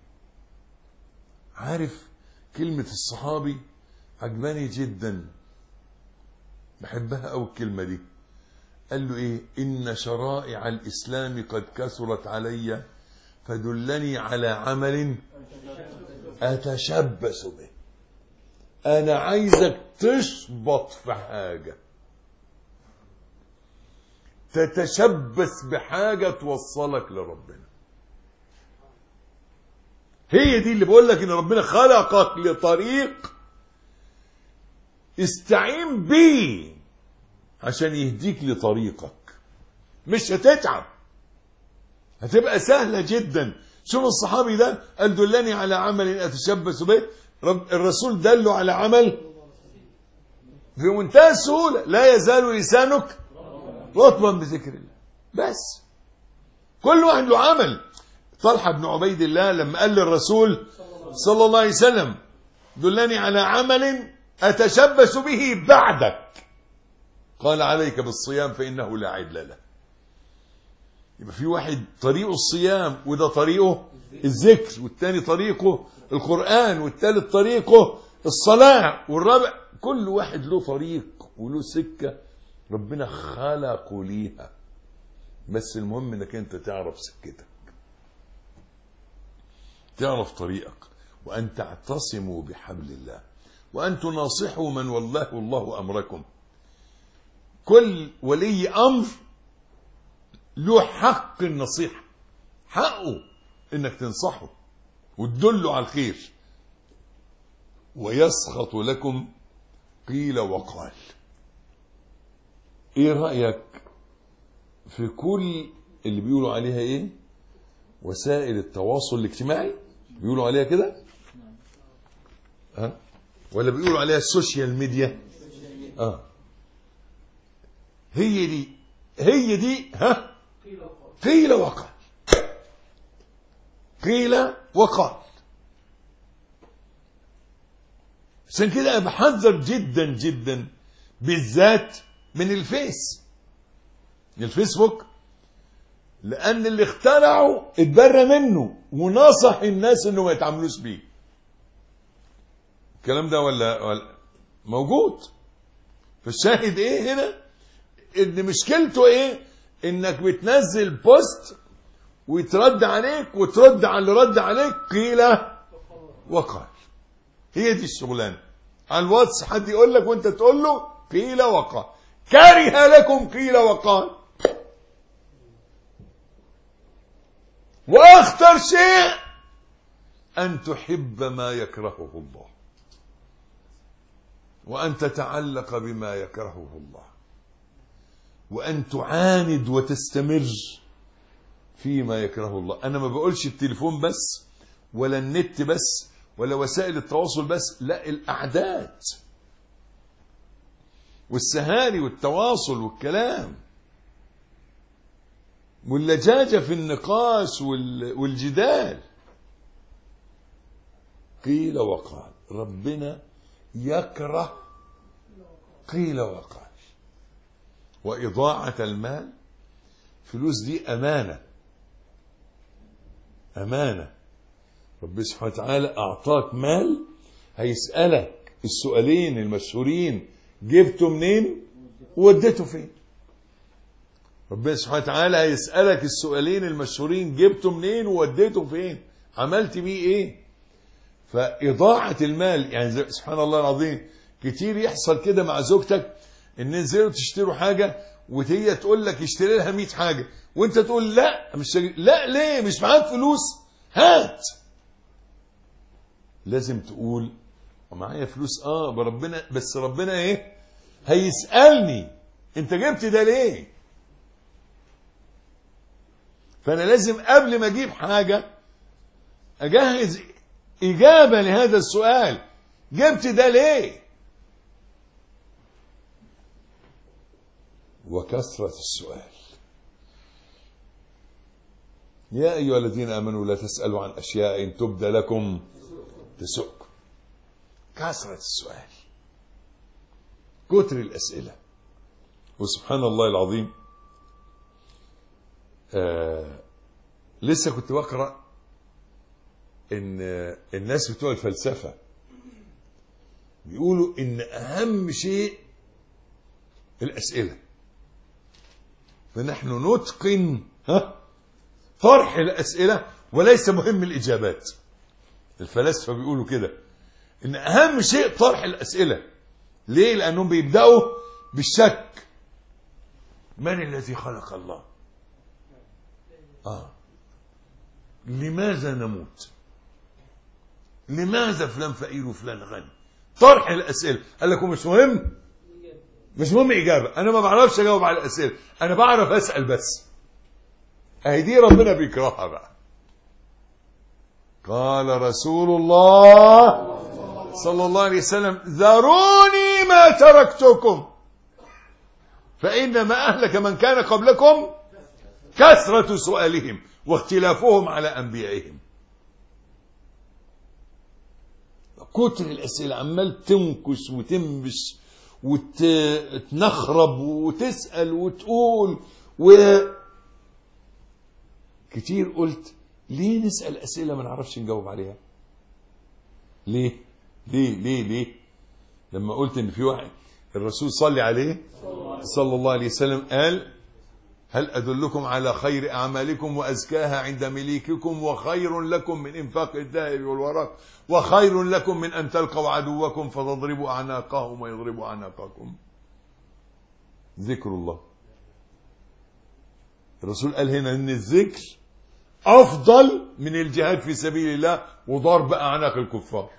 عارف كلمة الصحابي عجباني جدا، بحبها أوي الكلمة دي. قال له إيه؟ إن شرائع الإسلام قد كثرت علي فدلني على عمل أتشبث به. أنا عايزك تشبط في حاجة، تتشبث بحاجة توصلك لربنا. هي دي اللي بقول لك إن ربنا خلقك لطريق استعين بيه عشان يهديك لطريقك. مش هتتعب، هتبقى سهلة جدا. شوف الصحابي ده قال دلني على عمل أتشبث به، الرسول دله على عمل في منتهى السهولة: لا يزال لسانك رطبا بذكر الله. بس كل واحد له عمل. طلحة بن عبيد الله لما قال للرسول صلى الله عليه وسلم دلني على عمل أتشبث به بعدك، قال عليك بالصيام فإنه لا عدل له. يبقى في واحد طريقه الصيام، وده طريقه الذكر، والتاني طريقه القرآن، والتالت طريقه الصلاة، والرابع كل واحد له طريق وله سكة ربنا خلقه ليها. بس المهم انك انت تعرف سكتك، تعرف طريقك، وأن تعتصموا بحبل الله، وأن تناصحوا من والله الله أمركم. كل ولي أمر له حق النصيحة، حقه إنك تنصحه وتدله على الخير. ويسخط لكم قيل وقال. إيه رأيك في كل اللي بيقولوا عليها إيه؟ وسائل التواصل الاجتماعي، بيقولوا عليها كده؟ ولا بيقولوا عليها السوشيال ميديا؟ هي دي قيل وقال. قيل وقال. عشان كده أنا بحذر جدا جدا بالذات من الفيسبوك، لأن اللي اخترعه اتبرى منه ونصح الناس انه ما يتعاملوش بيه. الكلام ده ولا موجود. فالشاهد ايه هنا؟ ان مشكلته ايه؟ انك بتنزل بوست ويترد عليك وترد على اللي رد عليك قيل وقال. هي دي الشغلانه. على الواتس حد يقول لك وانت تقول له قيل وقال. كره لكم قيل وقال. واخطر شيء ان تحب ما يكرهه الله، وان تتعلق بما يكرهه الله، وان تعاند وتستمر فيما يكرهه الله. انا ما بقولش التليفون بس ولا النت بس ولا وسائل التواصل بس، لا، الاعداد والسهاري والتواصل والكلام واللجاجة في النقاش والجدال. قيل وقال. ربنا يكره قيل وقال. وإضاعة المال، فلوس دي أمانة، أمانة. رب سبحانه وتعالى أعطاك مال، هيسألك السؤالين المشهورين: جبته منين ووديته فين؟ ربنا سبحانه وتعالى هيسألك السؤالين المشهورين: جبته منين ووديته فين؟ عملت بيه ايه؟ فإضاعة المال، يعني سبحان الله العظيم كتير يحصل كده مع زوجتك، ان انزلوا تشتروا حاجة وهي تقول لك اشتري لها 100 حاجة، وانت تقول لا مش لا، ليه؟ مش معاك فلوس؟ هات. لازم تقول معايا فلوس بربنا، بس ربنا ايه؟ هيسألني انت جبت ده ليه؟ فانا لازم قبل ما اجيب حاجة اجهز اجابة لهذا السؤال: جبت ده ليه؟ وكثرة السؤال. يا ايها الذين امنوا لا تسألوا عن اشياء ان تبد لكم تسؤكم. كثرة السؤال، كتر الاسئلة. وسبحان الله العظيم لسه كنت بقرأ ان الناس بتوع الفلسفة بيقولوا ان اهم شيء الاسئلة، فنحن نتقن طرح الاسئلة وليس مهم الاجابات. الفلاسفة بيقولوا كده ان اهم شيء طرح الاسئلة. ليه؟ لانهم بيبدأوا بالشك: من الذي خلق الله؟ لماذا نموت؟ لماذا فلان فقير وفلان غني؟ طرح الاسئله. قال لكم مش مهم، مش مهم اجابه، انا ما بعرفش اجاوب على الاسئله، انا بعرف اسال بس. اهي دي ربنا بيكرهها بقى. قال رسول الله صلى الله عليه وسلم: ذروني ما تركتكم فإنما أهلك من كان قبلكم كثرة سؤالهم واختلافهم على أنبيائهم. كتر الأسئلة، عمال تنكش وتنبش وتنخرب وتسأل وتقول كتير قلت ليه نسأل أسئلة ما نعرفش نجاوب عليها؟ ليه؟ ليه ليه ليه؟ لما قلت إن في واحد الرسول صلى عليه صلى الله عليه وسلم قال: هل أدلكم على خير أعمالكم وأزكاها عند مليككم وخير لكم من إنفاق الذهب والورق وخير لكم من أن تلقوا عدوكم فتضربوا أعناقهم ويضربوا أعناقكم؟ ذكر الله. الرسول قال هنا إن الذكر أفضل من الجهاد في سبيل الله وضرب أعناق الكفار.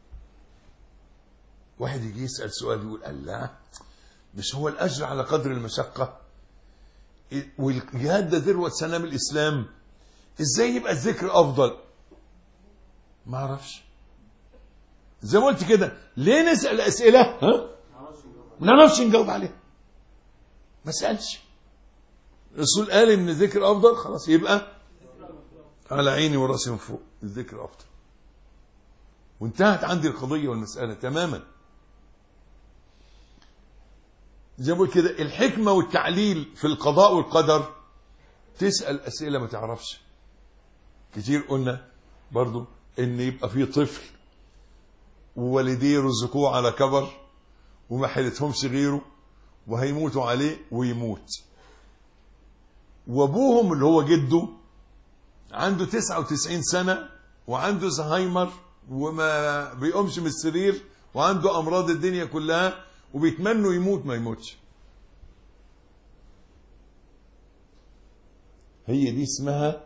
واحد يجي يسأل سؤال يقول: الله، مش هو الأجر على قدر المشقة؟ والجهاد ده ذروة سنام الإسلام، إزاي يبقى الذكر أفضل؟ ما أعرفش. زي ما قلت كده، ليه نسأل أسئلة ما نعرفش نجاوب عليها؟ ما سألش. الرسول قال إن الذكر أفضل، خلاص يبقى على عيني وراسي من فوق الذكر أفضل، وانتهت عندي القضية والمسألة تماما. زي ما بقول كده، الحكمة والتعليل في القضاء والقدر تسأل أسئلة ما تعرفش. كتير قلنا برضو إن يبقى فيه طفل ووالديه رزقوه على كبر وما حلتهمش غيره وهيموتوا عليه ويموت، وابوهم اللي هو جده عنده 99 سنة وعنده زهايمر وما بيقومش من السرير وعنده أمراض الدنيا كلها وبيتمنوا يموت ما يموتش. هي دي اسمها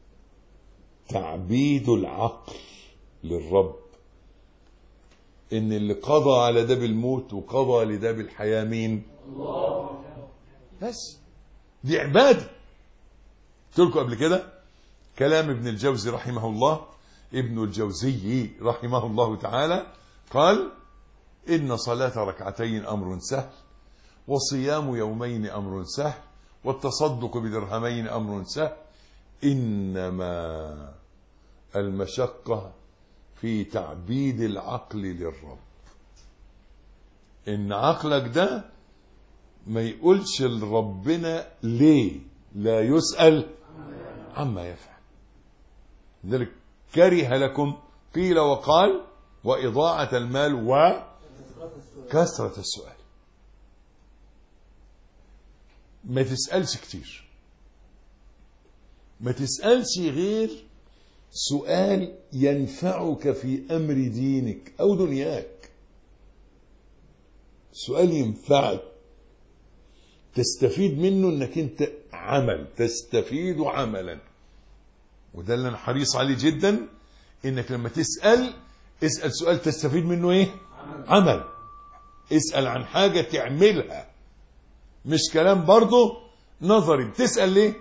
تعبيد العقل للرب، ان اللي قضى على ده بالموت وقضى لده بالحياة مين؟ الله. بس دي عبادة. قلت لكم قبل كده كلام ابن الجوزي رحمه الله، ابن الجوزي رحمه الله تعالى قال: إن صلاة ركعتين أمر سهل، وصيام يومين أمر سهل، والتصدق بدرهمين أمر سهل، إنما المشقة في تعبيد العقل للرب. إن عقلك ده ما يقولش لربنا ليه، لا يسأل عما يفعل. لذلك كره لكم قيل وقال وإضاعة المال وكثرة السؤال. ما تسألش كتير، ما تسألش غير سؤال ينفعك في أمر دينك أو دنياك. سؤال ينفعك تستفيد منه، انك انت عمل تستفيد عملا. وده اللي انا حريص عليه جدا، انك لما تسأل اسأل سؤال تستفيد منه ايه؟ عمل. اسأل عن حاجة تعملها، مش كلام برضه نظري. بتسأل ليه؟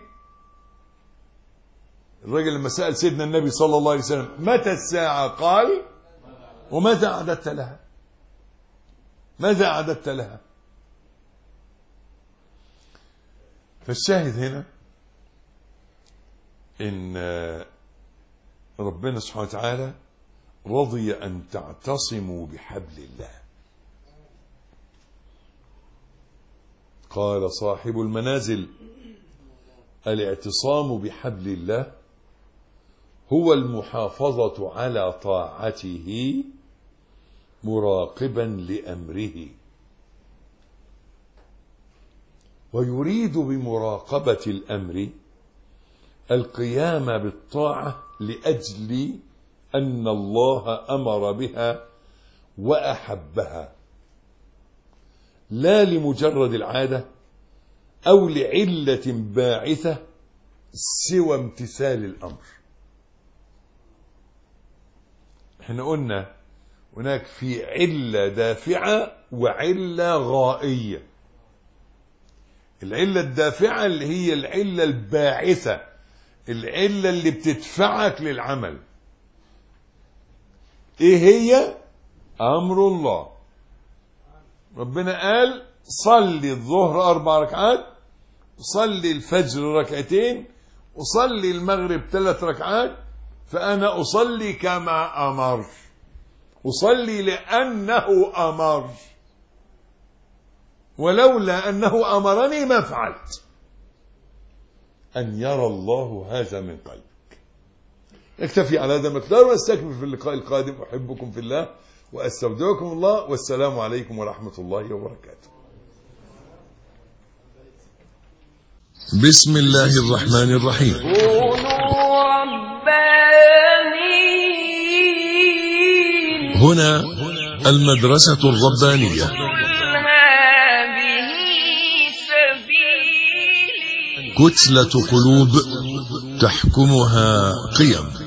الراجل لما سأل سيدنا النبي صلى الله عليه وسلم متى الساعة قال وماذا أعددت لها؟ ماذا أعددت لها؟ فالشاهد هنا إن ربنا سبحانه وتعالى رضي أن تعتصموا بحبل الله. قال صاحب المنازل: الاعتصام بحبل الله هو المحافظة على طاعته مراقبا لأمره. ويريد بمراقبة الأمر القيام بالطاعة لأجل أن الله أمر بها وأحبها، لا لمجرد العادة أو لعلة باعثة سوى امتثال الأمر. احنا قلنا هناك في علة دافعة وعلة غائية. العلة الدافعة اللي هي العلة الباعثة، العلة اللي بتدفعك للعمل. ايه هي؟ أمر الله. ربنا قال: صلي الظهر 4 ركعات، صلي الفجر 2 ركعتين، وصلي المغرب 3 ركعات، فأنا أصلي كما أمر، أصلي لأنه أمر، ولولا أنه أمرني ما فعلت. أن يرى الله هذا من قلبك. اكتفي على هذا المقدار واستكمل في اللقاء القادم. أحبكم في الله وأستودعكم الله، والسلام عليكم ورحمة الله وبركاته. بسم الله الرحمن الرحيم. كونوا ربانيين. هنا المدرسة الربانية. هذه سبيلي. كتلة قلوب تحكمها قيم.